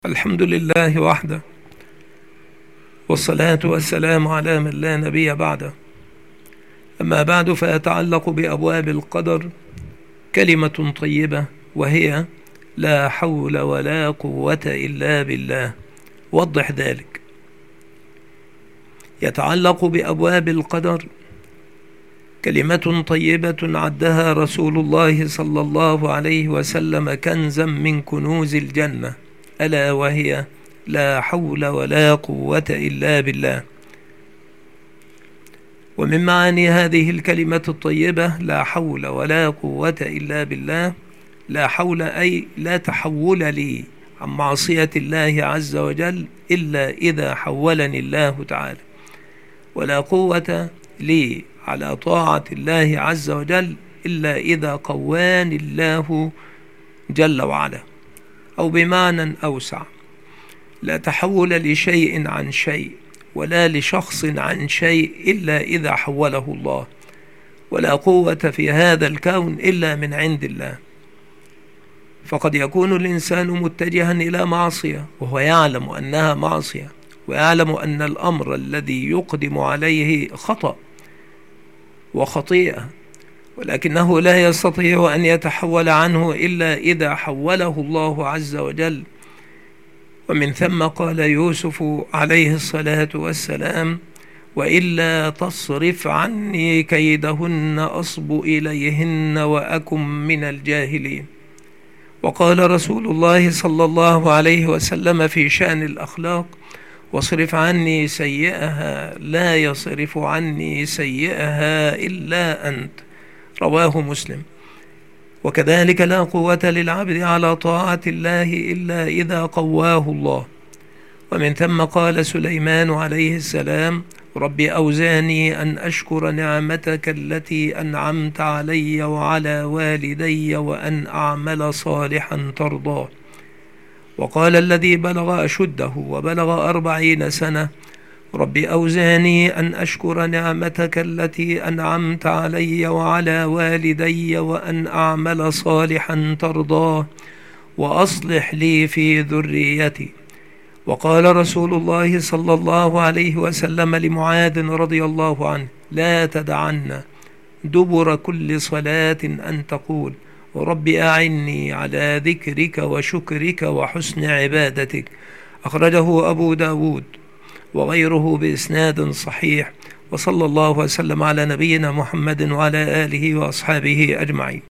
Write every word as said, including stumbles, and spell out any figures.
الحمد لله وحده، والصلاة والسلام على من لا نبي بعده. أما بعد، فيتعلق بأبواب القدر كلمة طيبة، وهي لا حول ولا قوة إلا بالله. وضح ذلك. يتعلق بأبواب القدر كلمة طيبة عدها رسول الله صلى الله عليه وسلم كنزا من كنوز الجنة، ألا وهي لا حول ولا قوة إلا بالله. ومن معاني هذه الكلمة الطيبة لا حول ولا قوة إلا بالله، لا حول أي لا تحول لي عن معصية الله عز وجل إلا إذا حولني الله تعالى، ولا قوة لي على طاعة الله عز وجل إلا إذا قواني الله جل وعلا. أو بمعنى أوسع، لا تحول لشيء عن شيء ولا لشخص عن شيء إلا إذا حوله الله، ولا قوة في هذا الكون إلا من عند الله. فقد يكون الإنسان متجها إلى معصية وهو يعلم أنها معصية، ويعلم أن الأمر الذي يقدم عليه خطأ وخطيئة، ولكنه لا يستطيع أن يتحول عنه إلا إذا حوله الله عز وجل. ومن ثم قال يوسف عليه الصلاة والسلام: وإلا تصرف عني كيدهن أصب إليهن وأكن من الجاهلين. وقال رسول الله صلى الله عليه وسلم في شأن الأخلاق: واصرف عني سيئها لا يصرف عني سيئها إلا أنت. رواه مسلم. وكذلك لا قوة للعبد على طاعة الله إلا إذا قواه الله. ومن ثم قال سليمان عليه السلام: رب أوزعني أن أشكر نعمتك التي أنعمت علي وعلى والدي وأن أعمل صالحا ترضاه. وقال الذي بلغ أشده وبلغ أربعين سنة: رب أوزعني أن أشكر نعمتك التي أنعمت علي وعلى والدي وأن أعمل صالحا ترضاه وأصلح لي في ذريتي. وقال رسول الله صلى الله عليه وسلم لمعاذ رضي الله عنه: لا تدعن دبر كل صلاة أن تقول: رب أعني على ذكرك وشكرك وحسن عبادتك. أخرجه أبو داود وغيره بإسناد صحيح. وصلى الله وسلم على نبينا محمد وعلى آله وأصحابه أجمعين.